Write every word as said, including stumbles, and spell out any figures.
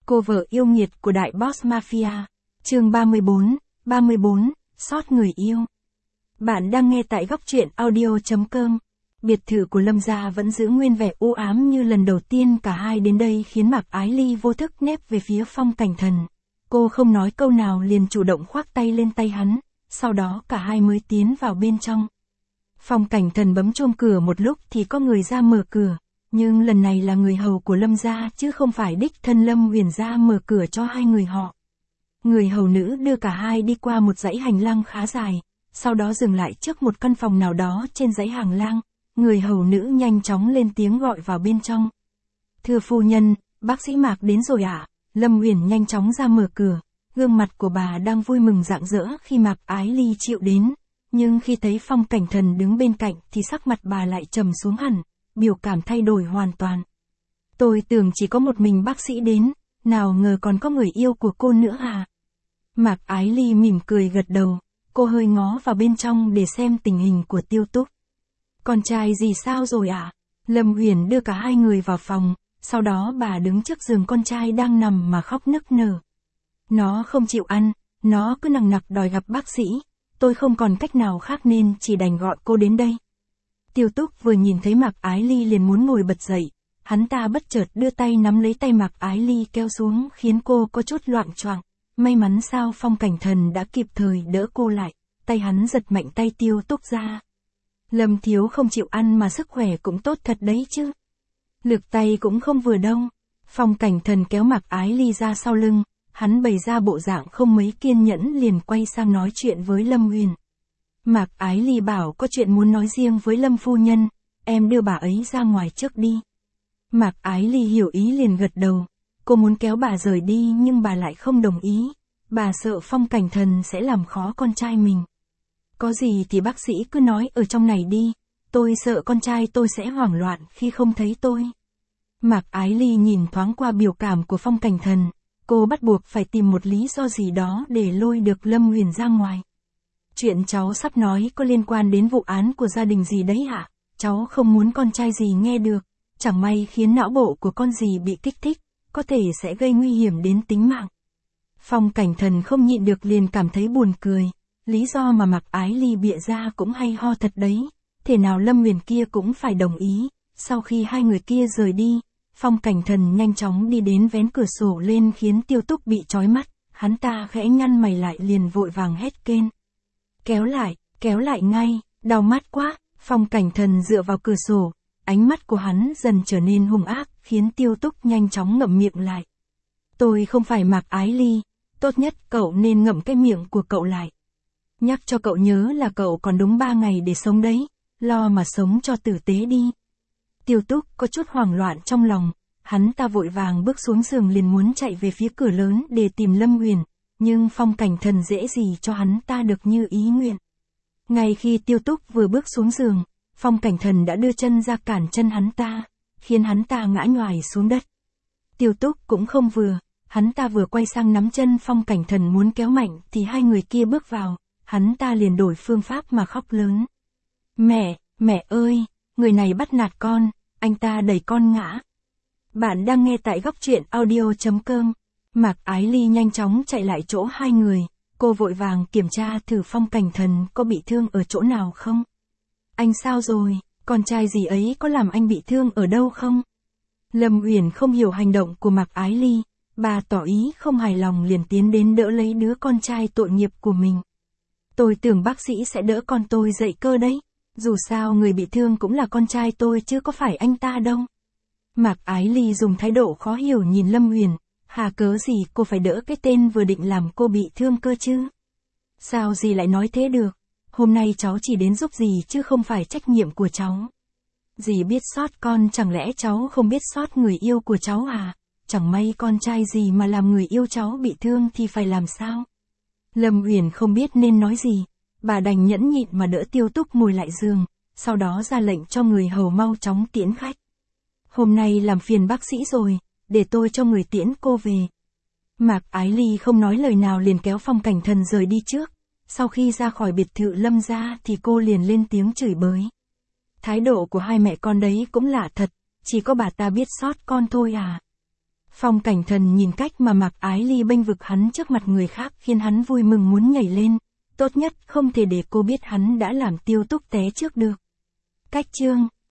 Cô vợ yêu nghiệt của đại boss mafia. Chương ba mươi bốn, ba mươi bốn, sót người yêu. Bạn đang nghe tại góc truyện audio chấm com. Biệt thự của Lâm gia vẫn giữ nguyên vẻ u ám như lần đầu tiên cả hai đến đây, khiến Mạc Ái Ly vô thức nép về phía Phong Cảnh Thần. Cô không nói câu nào liền chủ động khoác tay lên tay hắn, sau đó cả hai mới tiến vào bên trong. Phong Cảnh Thần bấm chuông cửa một lúc thì có người ra mở cửa, nhưng lần này là người hầu của Lâm gia chứ không phải đích thân Lâm Huyền ra mở cửa cho hai người họ. Người hầu nữ đưa cả hai đi qua một dãy hành lang khá dài, sau đó dừng lại trước một căn phòng nào đó trên dãy hành lang. Người hầu nữ nhanh chóng lên tiếng gọi vào bên trong. Thưa phu nhân, bác sĩ Mạc đến rồi ạ. À? Lâm Huyền nhanh chóng ra mở cửa, gương mặt của bà đang vui mừng rạng rỡ khi Mạc Ái Ly chịu đến, nhưng khi thấy Phong Cảnh Thần đứng bên cạnh thì sắc mặt bà lại trầm xuống hẳn, biểu cảm thay đổi hoàn toàn. Tôi tưởng chỉ có một mình bác sĩ đến, nào ngờ còn có người yêu của cô nữa à? Mạc Ái Ly mỉm cười gật đầu, cô hơi ngó vào bên trong để xem tình hình của Tiêu Túc. Con trai gì sao rồi ạ? À? Lâm Huyền đưa cả hai người vào phòng, sau đó bà đứng trước giường con trai đang nằm mà khóc nức nở. Nó không chịu ăn, nó cứ nằng nặc đòi gặp bác sĩ, tôi không còn cách nào khác nên chỉ đành gọi cô đến đây. Tiêu Túc vừa nhìn thấy Mạc Ái Ly liền muốn ngồi bật dậy, hắn ta bất chợt đưa tay nắm lấy tay Mạc Ái Ly kéo xuống khiến cô có chút loạng choạng. May mắn sao Phong Cảnh Thần đã kịp thời đỡ cô lại, tay hắn giật mạnh tay Tiêu Túc ra. Lâm thiếu không chịu ăn mà sức khỏe cũng tốt thật đấy chứ. Lực tay cũng không vừa đâu. Phong Cảnh Thần kéo Mạc Ái Ly ra sau lưng, hắn bày ra bộ dạng không mấy kiên nhẫn liền quay sang nói chuyện với Lâm Huyền. Mạc Ái Ly bảo có chuyện muốn nói riêng với Lâm phu nhân, em đưa bà ấy ra ngoài trước đi. Mạc Ái Ly hiểu ý liền gật đầu, cô muốn kéo bà rời đi nhưng bà lại không đồng ý, bà sợ Phong Cảnh Thần sẽ làm khó con trai mình. Có gì thì bác sĩ cứ nói ở trong này đi, tôi sợ con trai tôi sẽ hoảng loạn khi không thấy tôi. Mạc Ái Ly nhìn thoáng qua biểu cảm của Phong Cảnh Thần, cô bắt buộc phải tìm một lý do gì đó để lôi được Lâm Huyền ra ngoài. Chuyện cháu sắp nói có liên quan đến vụ án của gia đình gì đấy hả? Cháu không muốn con trai gì nghe được, chẳng may khiến não bộ của con gì bị kích thích, có thể sẽ gây nguy hiểm đến tính mạng. Phong Cảnh Thần không nhịn được liền cảm thấy buồn cười. Lý do mà Mạc Ái Ly bịa ra cũng hay ho thật đấy, thế nào Lâm Huyền kia cũng phải đồng ý. Sau khi hai người kia rời đi, Phong Cảnh Thần nhanh chóng đi đến vén cửa sổ lên khiến Tiêu Túc bị chói mắt, hắn ta khẽ nhăn mày lại liền vội vàng hét kên. Kéo lại, kéo lại ngay, đau mắt quá. Phong Cảnh Thần dựa vào cửa sổ, ánh mắt của hắn dần trở nên hung ác, khiến Tiêu Túc nhanh chóng ngậm miệng lại. Tôi không phải Mạc Ái Ly, tốt nhất cậu nên ngậm cái miệng của cậu lại. Nhắc cho cậu nhớ là cậu còn đúng ba ngày để sống đấy, lo mà sống cho tử tế đi. Tiêu Túc có chút hoảng loạn trong lòng, hắn ta vội vàng bước xuống giường liền muốn chạy về phía cửa lớn để tìm Lâm Huyền, nhưng Phong Cảnh Thần dễ gì cho hắn ta được như ý nguyện. Ngay khi Tiêu Túc vừa bước xuống giường, Phong Cảnh Thần đã đưa chân ra cản chân hắn ta, khiến hắn ta ngã nhoài xuống đất. Tiêu Túc cũng không vừa, hắn ta vừa quay sang nắm chân Phong Cảnh Thần muốn kéo mạnh thì hai người kia bước vào. Hắn ta liền đổi phương pháp mà khóc lớn. Mẹ, mẹ ơi, người này bắt nạt con, anh ta đẩy con ngã. Bạn đang nghe tại góc truyện audio chấm com. Mạc Ái Ly nhanh chóng chạy lại chỗ hai người, cô vội vàng kiểm tra thử Phong Cảnh Thần có bị thương ở chỗ nào không. Anh sao rồi, con trai gì ấy có làm anh bị thương ở đâu không? Lâm Huyền không hiểu hành động của Mạc Ái Ly, bà tỏ ý không hài lòng liền tiến đến đỡ lấy đứa con trai tội nghiệp của mình. Tôi tưởng bác sĩ sẽ đỡ con tôi dậy cơ đấy, dù sao người bị thương cũng là con trai tôi chứ có phải anh ta đâu. Mạc Ái Ly dùng thái độ khó hiểu nhìn Lâm Huyền, hà cớ gì cô phải đỡ cái tên vừa định làm cô bị thương cơ chứ? Sao dì lại nói thế được, hôm nay cháu chỉ đến giúp dì chứ không phải trách nhiệm của cháu. Dì biết sót con chẳng lẽ cháu không biết sót người yêu của cháu à? Chẳng may con trai gì mà làm người yêu cháu bị thương thì phải làm sao? Lâm Huyền không biết nên nói gì, bà đành nhẫn nhịn mà đỡ Tiêu Túc ngồi lại giường, sau đó ra lệnh cho người hầu mau chóng tiễn khách. Hôm nay làm phiền bác sĩ rồi, để tôi cho người tiễn cô về. Mạc Ái Ly không nói lời nào liền kéo Phong Cảnh Thần rời đi trước, sau khi ra khỏi biệt thự Lâm gia thì cô liền lên tiếng chửi bới. Thái độ của hai mẹ con đấy cũng lạ thật, chỉ có bà ta biết sót con thôi à. Phong Cảnh Thần nhìn cách mà Mạc Ái Ly bênh vực hắn trước mặt người khác khiến hắn vui mừng muốn nhảy lên. Tốt nhất không thể để cô biết hắn đã làm Tiêu Túc té trước được. Cách chương